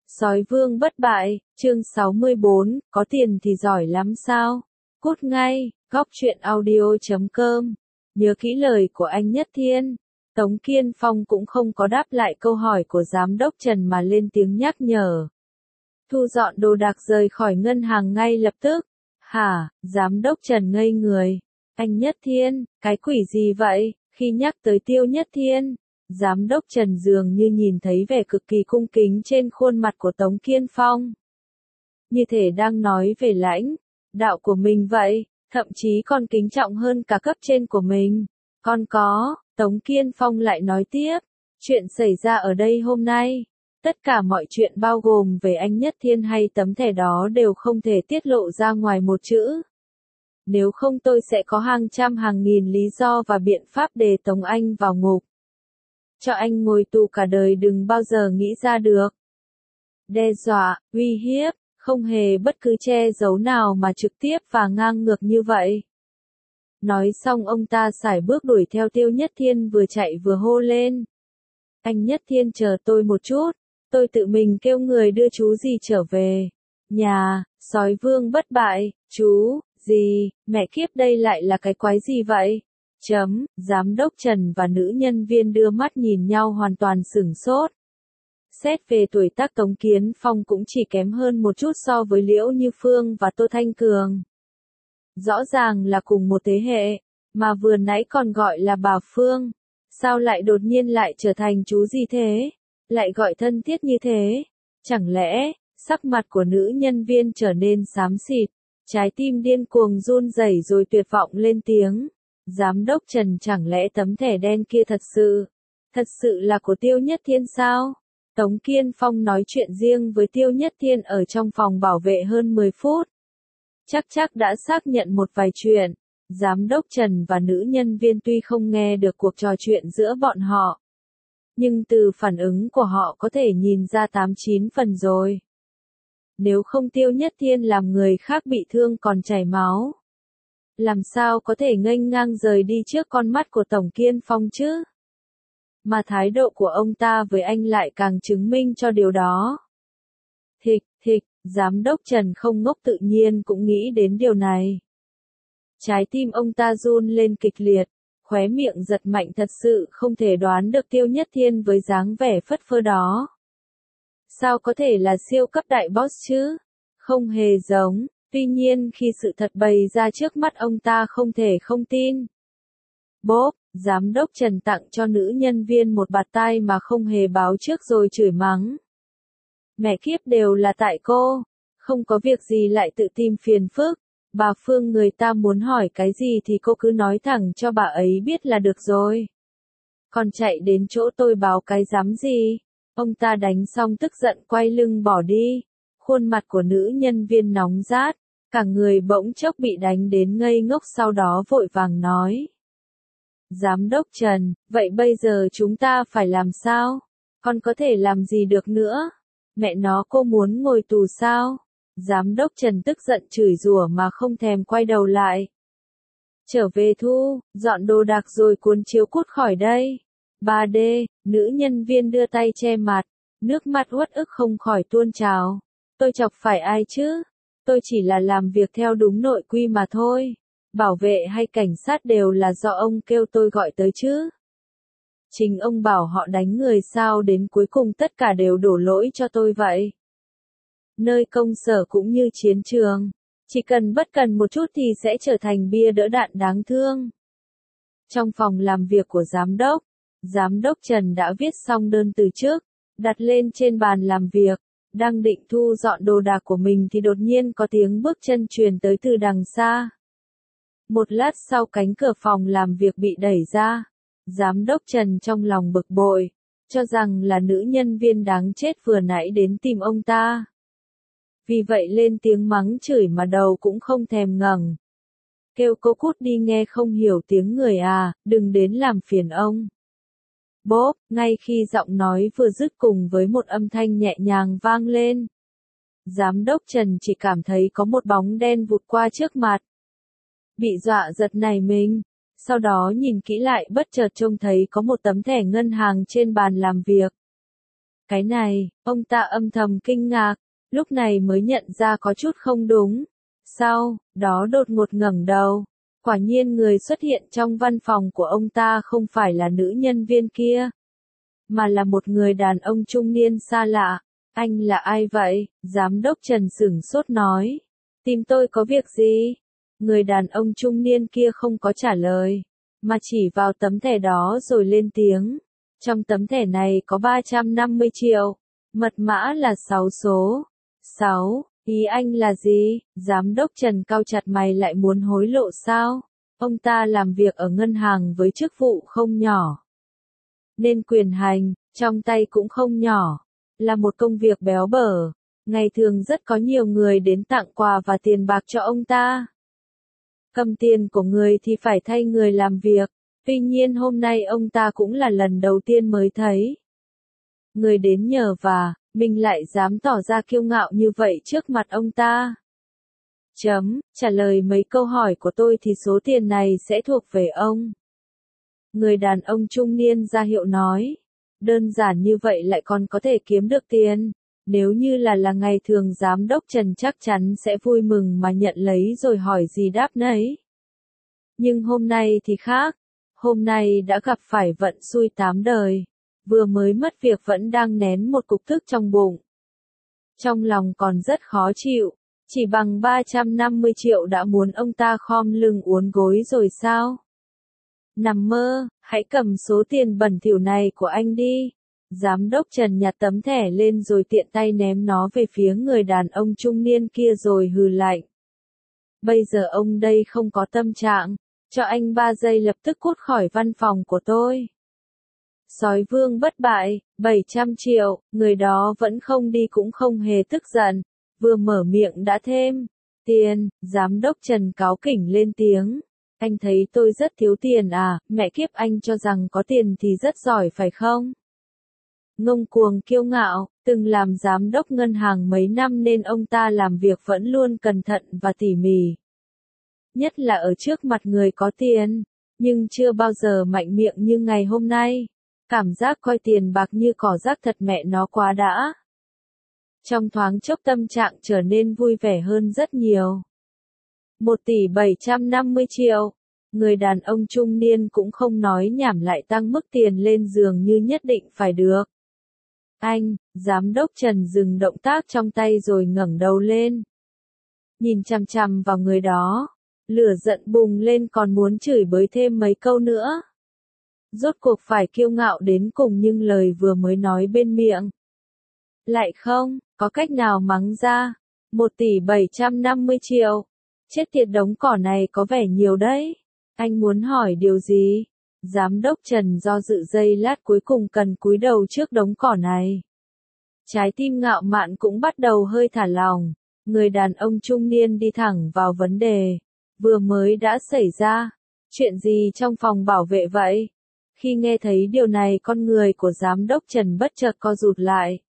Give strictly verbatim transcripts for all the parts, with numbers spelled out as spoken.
Sói vương bất bại, chương sáu mươi bốn, có tiền thì giỏi lắm sao? Cút ngay, góc truyện audio chấm com. Nhớ kỹ lời của anh Nhất Thiên. Tống Kiên Phong cũng không có đáp lại câu hỏi của giám đốc Trần mà lên tiếng nhắc nhở. Thu dọn đồ đạc rời khỏi ngân hàng ngay lập tức. Hả, giám đốc Trần ngây người. Anh Nhất Thiên, cái quỷ gì vậy? Khi nhắc tới Tiêu Nhất Thiên, giám đốc Trần dường như nhìn thấy vẻ cực kỳ cung kính trên khuôn mặt của Tống Kiên Phong. Như thể đang nói về lãnh đạo của mình vậy, thậm chí còn kính trọng hơn cả cấp trên của mình. Còn có, Tống Kiên Phong lại nói tiếp, chuyện xảy ra ở đây hôm nay, tất cả mọi chuyện bao gồm về anh Nhất Thiên hay tấm thẻ đó đều không thể tiết lộ ra ngoài một chữ. Nếu không tôi sẽ có hàng trăm hàng nghìn lý do và biện pháp để tống anh vào ngục. Cho anh ngồi tù cả đời đừng bao giờ nghĩ ra được. Đe dọa, uy hiếp, không hề bất cứ che giấu nào mà trực tiếp và ngang ngược như vậy. Nói xong ông ta sải bước đuổi theo Tiêu Nhất Thiên vừa chạy vừa hô lên. Anh Nhất Thiên chờ tôi một chút, tôi tự mình kêu người đưa chú gì trở về. Nhà, sói vương bất bại, chú, gì, mẹ kiếp đây lại là cái quái gì vậy? Chấm, giám đốc Trần và nữ nhân viên đưa mắt nhìn nhau hoàn toàn sửng sốt. Xét về tuổi tác Tống Kiến Phong cũng chỉ kém hơn một chút so với Liễu Như Phương và Tô Thanh Cường. Rõ ràng là cùng một thế hệ, mà vừa nãy còn gọi là bà Phương. Sao lại đột nhiên lại trở thành chú gì thế? Lại gọi thân thiết như thế? Chẳng lẽ, sắc mặt của nữ nhân viên trở nên xám xịt, trái tim điên cuồng run rẩy rồi tuyệt vọng lên tiếng. Giám đốc Trần chẳng lẽ tấm thẻ đen kia thật sự, thật sự là của Tiêu Nhất Thiên sao? Tống Kiên Phong nói chuyện riêng với Tiêu Nhất Thiên ở trong phòng bảo vệ hơn mười phút. Chắc chắc đã xác nhận một vài chuyện. Giám đốc Trần và nữ nhân viên tuy không nghe được cuộc trò chuyện giữa bọn họ, nhưng từ phản ứng của họ có thể nhìn ra tám chín phần rồi. Nếu không Tiêu Nhất Thiên làm người khác bị thương còn chảy máu, làm sao có thể nghênh ngang rời đi trước con mắt của Tổng Kiên Phong chứ? Mà thái độ của ông ta với anh lại càng chứng minh cho điều đó. Thịch, thịch, giám đốc Trần không ngốc tự nhiên cũng nghĩ đến điều này. Trái tim ông ta run lên kịch liệt, khóe miệng giật mạnh thật sự không thể đoán được Tiêu Nhất Thiên với dáng vẻ phất phơ đó. Sao có thể là siêu cấp đại boss chứ? Không hề giống. Tuy nhiên khi sự thật bày ra trước mắt ông ta không thể không tin. Bốp, giám đốc Trần tặng cho nữ nhân viên một bạt tai mà không hề báo trước rồi chửi mắng. Mẹ kiếp đều là tại cô, không có việc gì lại tự tìm phiền phức. Bà Phương người ta muốn hỏi cái gì thì cô cứ nói thẳng cho bà ấy biết là được rồi. Còn chạy đến chỗ tôi báo cái dám gì? Ông ta đánh xong tức giận quay lưng bỏ đi. Khuôn mặt của nữ nhân viên nóng rát, cả người bỗng chốc bị đánh đến ngây ngốc sau đó vội vàng nói. Giám đốc Trần, vậy bây giờ chúng ta phải làm sao? Còn có thể làm gì được nữa? Mẹ nó cô muốn ngồi tù sao? Giám đốc Trần tức giận chửi rủa mà không thèm quay đầu lại. Trở về Thu, dọn đồ đạc rồi cuốn chiếu cút khỏi đây. ba D, nữ nhân viên đưa tay che mặt, nước mắt uất ức không khỏi tuôn trào. Tôi chọc phải ai chứ? Tôi chỉ là làm việc theo đúng nội quy mà thôi. Bảo vệ hay cảnh sát đều là do ông kêu tôi gọi tới chứ. Chính ông bảo họ đánh người sao đến cuối cùng tất cả đều đổ lỗi cho tôi vậy. Nơi công sở cũng như chiến trường, chỉ cần bất cần một chút thì sẽ trở thành bia đỡ đạn đáng thương. Trong phòng làm việc của giám đốc, giám đốc Trần đã viết xong đơn từ chức, đặt lên trên bàn làm việc. Đang định thu dọn đồ đạc của mình thì đột nhiên có tiếng bước chân truyền tới từ đằng xa. Một lát sau cánh cửa phòng làm việc bị đẩy ra. Giám đốc Trần trong lòng bực bội, cho rằng là nữ nhân viên đáng chết vừa nãy đến tìm ông ta. Vì vậy lên tiếng mắng chửi mà đầu cũng không thèm ngẩng. Kêu cô cút đi nghe không hiểu tiếng người à, đừng đến làm phiền ông. Bốp, ngay khi giọng nói vừa dứt cùng với một âm thanh nhẹ nhàng vang lên. Giám đốc Trần chỉ cảm thấy có một bóng đen vụt qua trước mặt. Bị dọa giật nảy mình, sau đó nhìn kỹ lại bất chợt trông thấy có một tấm thẻ ngân hàng trên bàn làm việc. Cái này, ông ta âm thầm kinh ngạc, lúc này mới nhận ra có chút không đúng. Sau đó đột ngột ngẩng đầu, quả nhiên người xuất hiện trong văn phòng của ông ta không phải là nữ nhân viên kia, mà là một người đàn ông trung niên xa lạ. Anh là ai vậy? Giám đốc Trần sửng sốt nói. Tìm tôi có việc gì? Người đàn ông trung niên kia không có trả lời, mà chỉ vào tấm thẻ đó rồi lên tiếng. Trong tấm thẻ này có ba trăm năm mươi triệu, mật mã là sáu số. sáu, ý anh là gì? Giám đốc Trần cau chặt mày, lại muốn hối lộ sao? Ông ta làm việc ở ngân hàng với chức vụ không nhỏ, nên quyền hành trong tay cũng không nhỏ, là một công việc béo bở. Ngày thường rất có nhiều người đến tặng quà và tiền bạc cho ông ta. Cầm tiền của người thì phải thay người làm việc, tuy nhiên hôm nay ông ta cũng là lần đầu tiên mới thấy người đến nhờ và mình lại dám tỏ ra kiêu ngạo như vậy trước mặt ông ta. Chấm, trả lời mấy câu hỏi của tôi thì số tiền này sẽ thuộc về ông. Người đàn ông trung niên ra hiệu nói. Đơn giản như vậy lại còn có thể kiếm được tiền. Nếu như là là ngày thường giám đốc Trần chắc chắn sẽ vui mừng mà nhận lấy rồi hỏi gì đáp nấy. Nhưng hôm nay thì khác. Hôm nay đã gặp phải vận xui tám đời. Vừa mới mất việc vẫn đang nén một cục tức trong bụng. Trong lòng còn rất khó chịu. Chỉ bằng ba trăm năm mươi triệu đã muốn ông ta khom lưng uốn gối rồi sao? Nằm mơ, hãy cầm số tiền bẩn thỉu này của anh đi. Giám đốc Trần nhặt tấm thẻ lên rồi tiện tay ném nó về phía người đàn ông trung niên kia rồi hừ lạnh. Bây giờ ông đây không có tâm trạng, cho anh ba giây lập tức cút khỏi văn phòng của tôi. Sói vương bất bại, bảy trăm triệu, người đó vẫn không đi cũng không hề tức giận, vừa mở miệng đã thêm. Tiền, giám đốc Trần cáu kỉnh lên tiếng. Anh thấy tôi rất thiếu tiền à, mẹ kiếp, anh cho rằng có tiền thì rất giỏi phải không? Ngông cuồng kiêu ngạo, từng làm giám đốc ngân hàng mấy năm nên ông ta làm việc vẫn luôn cẩn thận và tỉ mỉ. Nhất là ở trước mặt người có tiền, nhưng chưa bao giờ mạnh miệng như ngày hôm nay. Cảm giác coi tiền bạc như cỏ rác thật mẹ nó quá đã. Trong thoáng chốc tâm trạng trở nên vui vẻ hơn rất nhiều. Một tỷ bảy trăm năm mươi triệu. Người đàn ông trung niên cũng không nói nhảm lại tăng mức tiền lên giường như nhất định phải được. Anh, giám đốc Trần dừng động tác trong tay rồi ngẩng đầu lên. Nhìn chằm chằm vào người đó. Lửa giận bùng lên còn muốn chửi bới thêm mấy câu nữa. Rốt cuộc phải kiêu ngạo đến cùng nhưng lời vừa mới nói bên miệng. Lại không, có cách nào mắng ra. Một tỷ bảy trăm năm mươi triệu. Chết tiệt, đống cỏ này có vẻ nhiều đấy. Anh muốn hỏi điều gì? Giám đốc Trần do dự giây lát cuối cùng cần cúi đầu trước đống cỏ này. Trái tim ngạo mạn cũng bắt đầu hơi thả lỏng. Người đàn ông trung niên đi thẳng vào vấn đề. Vừa mới đã xảy ra. Chuyện gì trong phòng bảo vệ vậy? Khi nghe thấy điều này con người của giám đốc Trần bất chợt co rụt lại.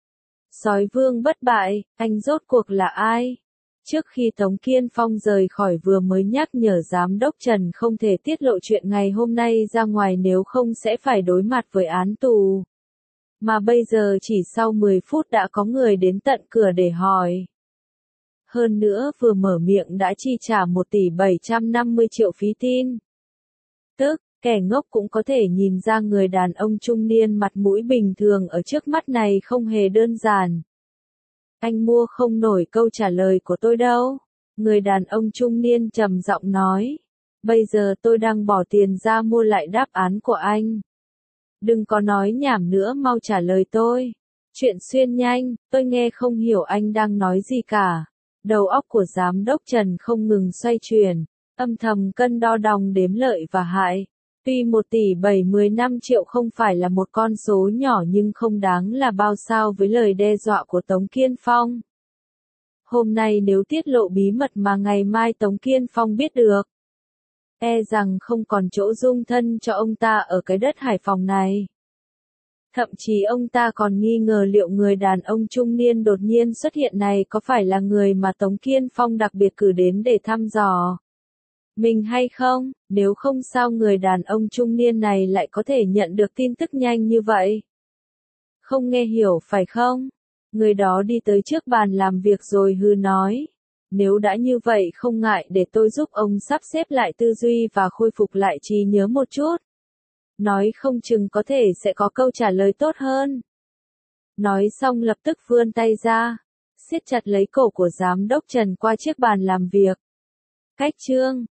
Sói vương bất bại, anh rốt cuộc là ai? Trước khi Tống Kiên Phong rời khỏi vừa mới nhắc nhở giám đốc Trần không thể tiết lộ chuyện ngày hôm nay ra ngoài nếu không sẽ phải đối mặt với án tù. Mà bây giờ chỉ sau mười phút đã có người đến tận cửa để hỏi. Hơn nữa vừa mở miệng đã chi trả một tỷ bảy trăm năm mươi triệu phí tin. Tức, kẻ ngốc cũng có thể nhìn ra người đàn ông trung niên mặt mũi bình thường ở trước mắt này không hề đơn giản. Anh mua không nổi câu trả lời của tôi đâu. Người đàn ông trung niên trầm giọng nói. Bây giờ tôi đang bỏ tiền ra mua lại đáp án của anh. Đừng có nói nhảm nữa, mau trả lời tôi. Chuyện xuyên nhanh, tôi nghe không hiểu anh đang nói gì cả. Đầu óc của giám đốc Trần không ngừng xoay chuyển, âm thầm cân đo đong đếm lợi và hại. Tuy một tỷ bảy mươi lăm triệu không phải là một con số nhỏ nhưng không đáng là bao sao với lời đe dọa của Tống Kiên Phong. Hôm nay nếu tiết lộ bí mật mà ngày mai Tống Kiên Phong biết được, e rằng không còn chỗ dung thân cho ông ta ở cái đất Hải Phòng này. Thậm chí ông ta còn nghi ngờ liệu người đàn ông trung niên đột nhiên xuất hiện này có phải là người mà Tống Kiên Phong đặc biệt cử đến để thăm dò mình hay không, nếu không sao người đàn ông trung niên này lại có thể nhận được tin tức nhanh như vậy. Không nghe hiểu phải không? Người đó đi tới trước bàn làm việc rồi hừ nói. Nếu đã như vậy không ngại để tôi giúp ông sắp xếp lại tư duy và khôi phục lại trí nhớ một chút. Nói không chừng có thể sẽ có câu trả lời tốt hơn. Nói xong lập tức vươn tay ra, siết chặt lấy cổ của giám đốc Trần qua chiếc bàn làm việc. Cách chương